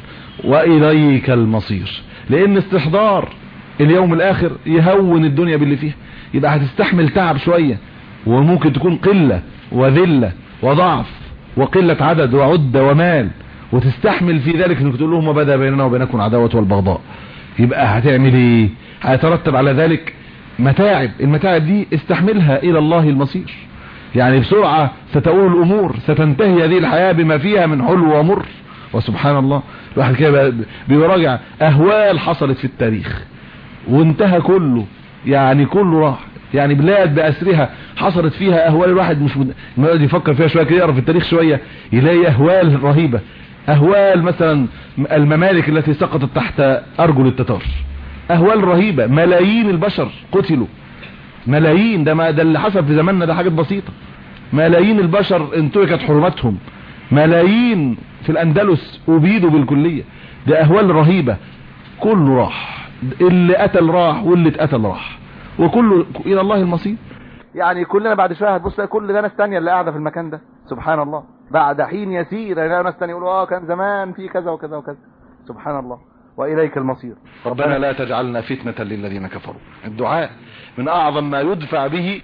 وإليك المصير، لان استحضار اليوم الاخر يهون الدنيا باللي فيها. يبقى هتستحمل تعب شوية، وممكن تكون قلة وذلة وضعف وقلة عدد وعدة ومال، وتستحمل في ذلك انك تقول لهم وبدا بيننا وبينكم عداوة والبغضاء. يبقى هتعمل ايه؟ هيترتب على ذلك متاعب. المتاعب دي استحملها الى الله المصير. يعني بسرعة ستؤول الامور، ستنتهي هذه الحياة بما فيها من حلو ومر. وسبحان الله الواحد كده بيراجع اهوال حصلت في التاريخ وانتهى كله، يعني كله راح. يعني بلاد بأسرها حصلت فيها اهوال الواحد مش مد... ما يقعد يفكر فيها شوية كده، يقرا في التاريخ شوية يلاقي اهوال رهيبة. اهوال مثلا الممالك التي سقطت تحت ارجل التتار، اهوال رهيبة. ملايين البشر قتلوا، ملايين. ده ما ده اللي حصل في زماننا، ده حاجة بسيطة. ملايين البشر انتهكت حرمتهم، ملايين في الأندلس أبيدوا بالكلية. ده أهوال رهيبة. كله راح، اللي قتل راح واللي اتقتل راح، وكله إلى الله المصير. يعني كلنا بعد شوية هتبص كل ده ناس تانية اللي قاعدة في المكان ده، سبحان الله. بعد حين يسير يلاقوا ناس تانية يقولوا اه كان زمان في كذا وكذا وكذا، سبحان الله. وإليك المصير. ربنا لا تجعلنا فتنة للذين كفروا. الدعاء من أعظم ما يدفع به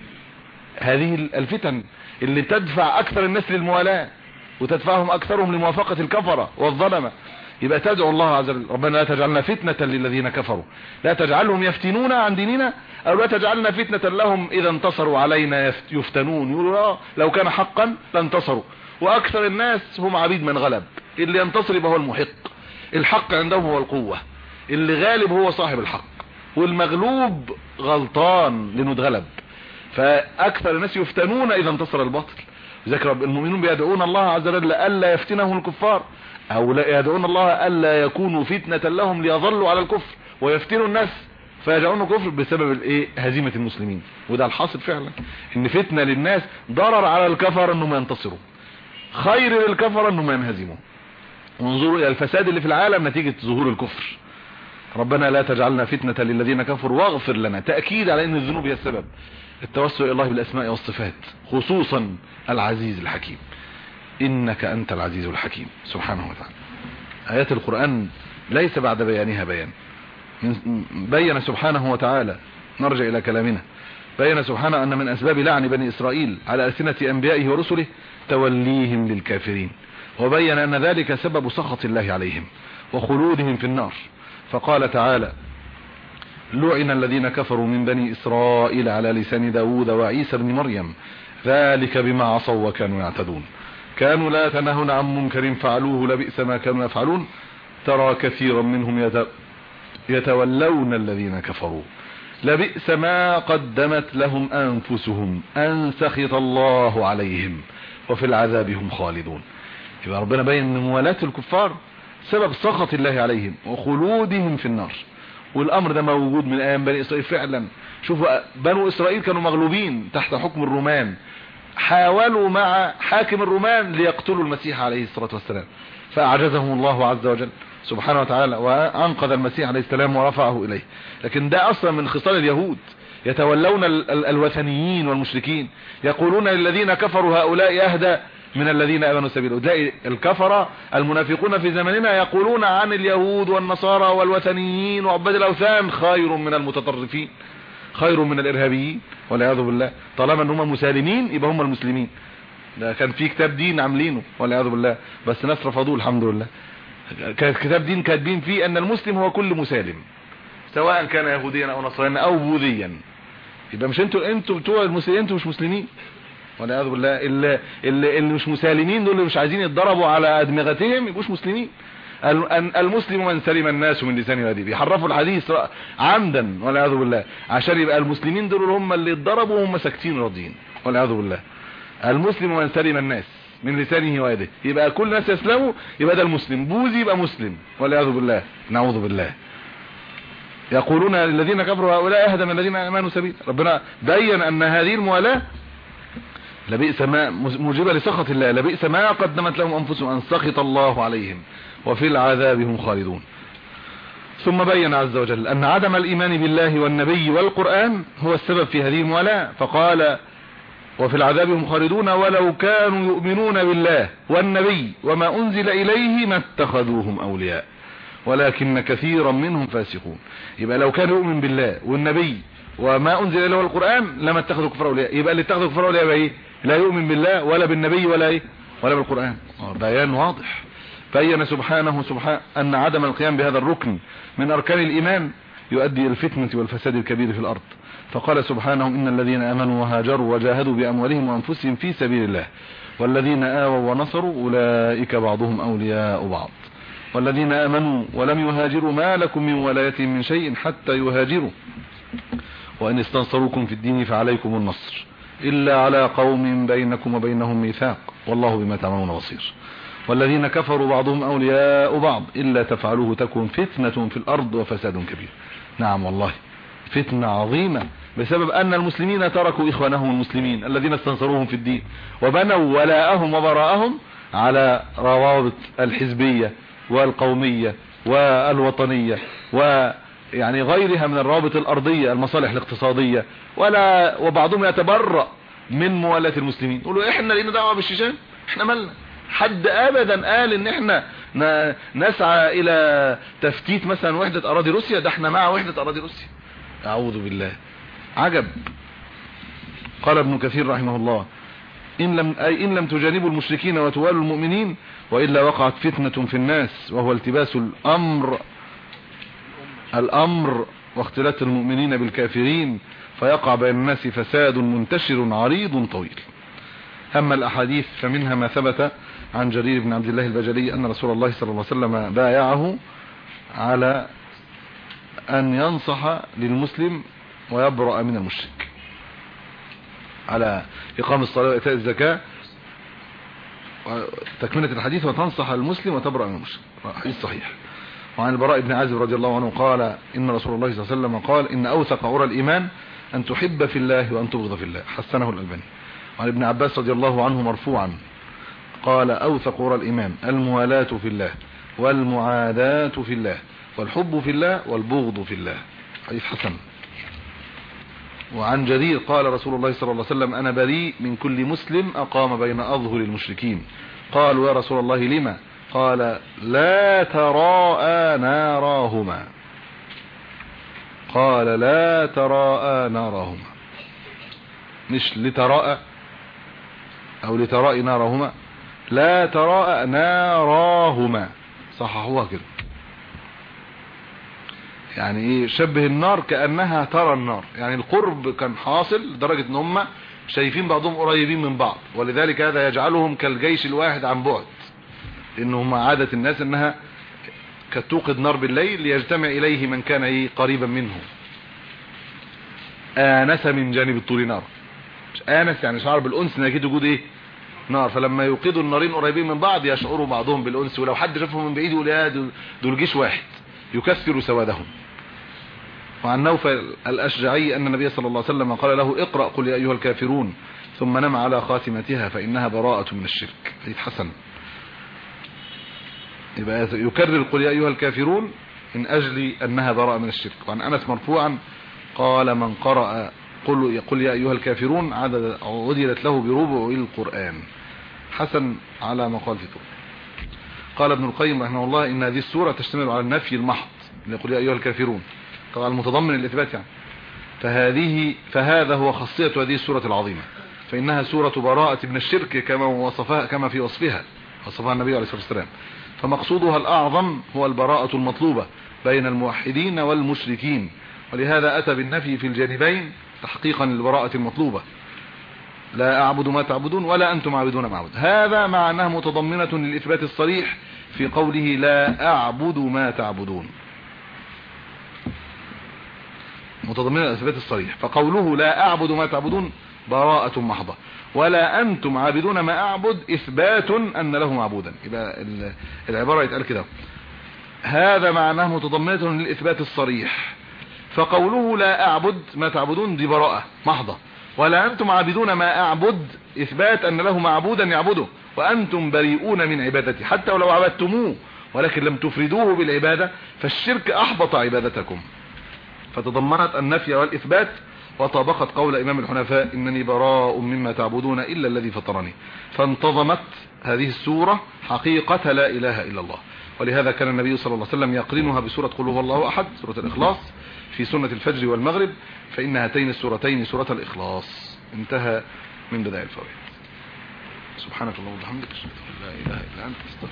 هذه الفتن اللي تدفع أكثر الناس للموالاة وتدفعهم أكثرهم لموافقة الكفرة والظلمة. يبقى تدعو الله عز وجل ربنا لا تجعلنا فتنة للذين كفروا، لا تجعلهم يفتنون عن ديننا، أو لا تجعلنا فتنة لهم إذا انتصروا علينا يفتنون. يقولوا لا لو كان حقا لانتصروا. وأكثر الناس هم عبيد من غلب. اللي ينتصر يبقى هو المحق. الحق عندهم هو القوة، اللي غالب هو صاحب الحق، والمغلوب غلطان لأنه اتغلب. فأكثر الناس يفتنون إذا انتصر الباطل. ذكر المؤمنون بيدعون الله عز وجل ألا يفتنهم الكفار، أو لا يدعون الله ألا يكونوا فتنة لهم ليظلوا على الكفر ويفتنوا الناس فيجعلون كفر بسبب الايه هزيمة المسلمين. وده الحاصل فعلا، ان فتنة للناس، ضرر على الكفر انهم ينتصروا، خير للكفر انهم ينهزموا. وانظروا الى الفساد اللي في العالم نتيجة ظهور الكفر. ربنا لا تجعلنا فتنة للذين كفروا واغفر لنا، تأكيد على ان الذنوب هي السبب. التوسل الى الله بالاسماء والصفات، خصوصا العزيز الحكيم، انك انت العزيز الحكيم سبحانه وتعالى. ايات القرآن ليس بعد بيانها بيان، بين سبحانه وتعالى، نرجع الى كلامنا، بين سبحانه ان من اسباب لعن بني اسرائيل على ألسنة انبيائه ورسله توليهم للكافرين، وبين ان ذلك سبب سخط الله عليهم وخلودهم في النار. فقال تعالى: لعن الذين كفروا من بني اسرائيل على لسان داود وعيسى بن مريم ذلك بما عصوا وكانوا يعتدون كانوا لا يتناهون عن منكر فعلوه لبئس ما كانوا يفعلون ترى كثيرا منهم يتولون الذين كفروا لبئس ما قدمت لهم أنفسهم أن سخط الله عليهم وفي العذاب هم خالدون. يبقى ربنا بين ان موالاة الكفار سبب سخط الله عليهم وخلودهم في النار، والامر ده موجود من ايام بني اسرائيل فعلا. شوفوا بنو اسرائيل كانوا مغلوبين تحت حكم الرومان، حاولوا مع حاكم الرومان ليقتلوا المسيح عليه الصلاة والسلام، فاعجزهم الله عز وجل سبحانه وتعالى وانقذ المسيح عليه السلام ورفعه اليه. لكن ده اصلا من خصال اليهود، يتولون ال ال الوثنيين والمشركين، يقولون للذين كفروا هؤلاء اهدى من الذين امنوا سبيلا. تلاقي الكفرة المنافقون في زمننا يقولون عن اليهود والنصارى والوثنيين وعباد الاوثان خير من المتطرفين، خير من الارهابيين والعياذ بالله. طالما ان هم مسالمين يبقى هم المسلمين. ده كان في كتاب دين عاملينه والعياذ بالله، بس ناس رفضوه الحمد لله. كان كتاب دين كاتبين فيه ان المسلم هو كل مسالم، سواء كان يهوديا او نصرانيا او بوذيا. يبقى مش انتوا انتوا بتوع المسلمين، انتوا مش مسلمين والعياذ بالله. اللي, اللي, اللي مش مسالمين دول اللي مش عايزين يتضربوا على ادمغتهم يبقوش مسلمين. المسلم من سلم الناس من لسانه ويده، بيحرفوا الحديث عمدا والعياذ بالله عشان يبقى المسلمين دول هم اللي اتضربوا وهم ساكتين راضيين والعياذ بالله. المسلم من سلم الناس من لسانه ويده، يبقى كل الناس يسلموا يبقى ده المسلم، بوذي يبقى مسلم والعياذ بالله، نعوذ بالله. يقولون الذين كفروا هؤلاء اهدى من الذين امنوا سبيلا. ربنا بين ان هذه الموالاه لبئس ما موجبه لسخط الله، لبئس ما قدمت لهم انفسهم ان سخط الله عليهم وفي العذاب هم خالدون. ثم بين عز وجل ان عدم الايمان بالله والنبي والقرآن هو السبب في هذه الموالاه، فقال: وفي العذاب هم خالدون ولو كانوا يؤمنون بالله والنبي وما انزل اليه ما اتخذوهم اولياء ولكن كثيرا منهم فاسقون. يبقى لو كان يؤمن بالله والنبي وما انزل اليه القرآن لما اتخذوا كفار اولياء. يبقى اللي اتخذوا كفار اولياء ايه؟ لا يؤمن بالله ولا بالنبي ولا ايه ولا بالقرآن. بيان واضح. بين سبحانه سبحانه ان عدم القيام بهذا الركن من اركان الايمان يؤدي الى الفتنة والفساد الكبير في الارض. فقال سبحانه: ان الذين امنوا وهاجروا وجاهدوا باموالهم وانفسهم في سبيل الله والذين آووا ونصروا اولئك بعضهم اولياء بعض والذين امنوا ولم يهاجروا ما لكم من ولايتهم من شيء حتى يهاجروا وان استنصروكم في الدين فعليكم النصر الا على قوم بينكم وبينهم ميثاق والله بما تعملون بصير. والذين كفروا بعضهم اولياء بعض الا تفعلوه تكن فتنة في الارض وفساد كبير. نعم والله فتنة عظيمة بسبب ان المسلمين تركوا اخوانهم المسلمين الذين استنصروهم في الدين وبنوا ولاءهم وبراءهم على روابط الحزبية والقومية والوطنية ويعني غيرها من الروابط الارضية، المصالح الاقتصادية، ولا وبعضهم يتبرأ من موالاة المسلمين، يقولوا احنا لينا دعوة بالشيشان، احنا مالنا. حد ابدا قال ان احنا نسعى الى تفتيت مثلا وحدة اراضي روسيا؟ ده احنا مع وحدة اراضي روسيا. اعوذ بالله. عجب. قال ابن كثير رحمه الله: إن لم, أي إن لم تجانبوا المشركين وتوالوا المؤمنين وإلا وقعت فتنة في الناس وهو التباس الأمر الأمر واختلاط المؤمنين بالكافرين فيقع بين الناس فساد منتشر عريض طويل. أما الأحاديث فمنها ما ثبت عن جرير بن عبد الله البجلي أن رسول الله صلى الله عليه وسلم بايعه على أن ينصح للمسلم ويبرأ من المشرك، على إقام الصلاة وإيتاء الزكاة، تكملة الحديث: وتنصح المسلم وتبرأ من المشرك. حديث صحيح. وعن البراء بن عازب رضي الله عنه قال إن رسول الله صلى الله عليه وسلم قال إن أوثق عرى الإيمان أن تحب في الله وأن تبغض في الله، حسنه الألباني. وعن ابن عباس رضي الله عنه مرفوعا قال أوثق عرى الإيمان الموالاة في الله والمعاداة في الله والحب في الله والبغض في الله، حديث حسن. وعن جرير قال رسول الله صلى الله عليه وسلم أنا بريء من كل مسلم أقام بين أظهر المشركين. قالوا يا رسول الله لما؟ قال لا تراءى ناراهما، قال لا تراءى ناراهما، مش لتراءى او لتراءى نارهما، لا تراءى ناراهما، صححوها كده. يعني ايه؟ شبه النار كأنها ترى النار، يعني القرب كان حاصل لدرجة ان هم شايفين بعضهم قريبين من بعض، ولذلك هذا يجعلهم كالجيش الواحد عن بعد، لانهم عادة الناس انها كتوقد نار بالليل ليجتمع اليه من كان ايه قريبا منه. آنس من جانب الطول نار، آنس يعني شعر بالأنس ان اكيد وجود ايه نار، فلما يوقدوا النارين قريبين من بعض يشعروا بعضهم بالأنس، ولو حد شافهم من بعيد يقول يا دول جيش واحد يكثر سوادهم. وعن نوفل الأشجعي أن النبي صلى الله عليه وسلم قال له اقرأ قل يا أيها الكافرون ثم نم على خاتمتها فإنها براءة من الشرك، حديث حسن. يبقى يكرر قل يا أيها الكافرون من أجل أنها براءة من الشرك. وعن أنس مرفوعا قال من قرأ قل, قل يا أيها الكافرون عدد عدلت له بربع القرآن، حسن على ما قال في طول. قال ابن القيم رحمه الله إن هذه السورة تشتمل على النفي المحض، يقول يا أيها الكافرون طبعا المتضمن الإثبات يعني، فهذه فهذا هو خاصية هذه السورة العظيمة، فإنها سورة براءة من الشرك كما وصفها كما في وصفها وصفها النبي عليه الصلاة والسلام، فمقصودها الأعظم هو البراءة المطلوبة بين الموحدين والمشركين، ولهذا أتى بالنفي في الجانبين تحقيقا للبراءة المطلوبة، لا أعبد ما تعبدون ولا أنتم عابدون ما أعبد. هذا مع أنها متضمنة للإثبات الصريح في قوله لا أعبد ما تعبدون، متضمنة للإثبات الصريح، فقوله لا أعبد ما تعبدون براءة محضة، ولا أنتم عابدون ما أعبد إثبات أن له معبودا. يبقى العبارة يتقال كده، هذا معناه متضمنة للإثبات الصريح، فقوله لا أعبد ما تعبدون دي براءة محضة، ولا أنتم عابدون ما أعبد إثبات أن له معبودا يعبده، وأنتم بريئون من عبادتي حتى ولو عبدتموه ولكن لم تفردوه بالعبادة فالشرك أحبط عبادتكم، فتضمنت النفي والإثبات وطابقت قول إمام الحنفاء إنني براء مما تعبدون إلا الذي فطرني، فانتظمت هذه السورة حقيقة لا إله إلا الله. ولهذا كان النبي صلى الله عليه وسلم يقرنها بسورة قل هو الله أحد، سورة الإخلاص، في سنة الفجر والمغرب، فإن هاتين السورتين سورة الإخلاص. انتهى من بداية الفوائد. سبحانك اللهم وبحمدك، اشهد ان لا اله الا انت، استغفرك.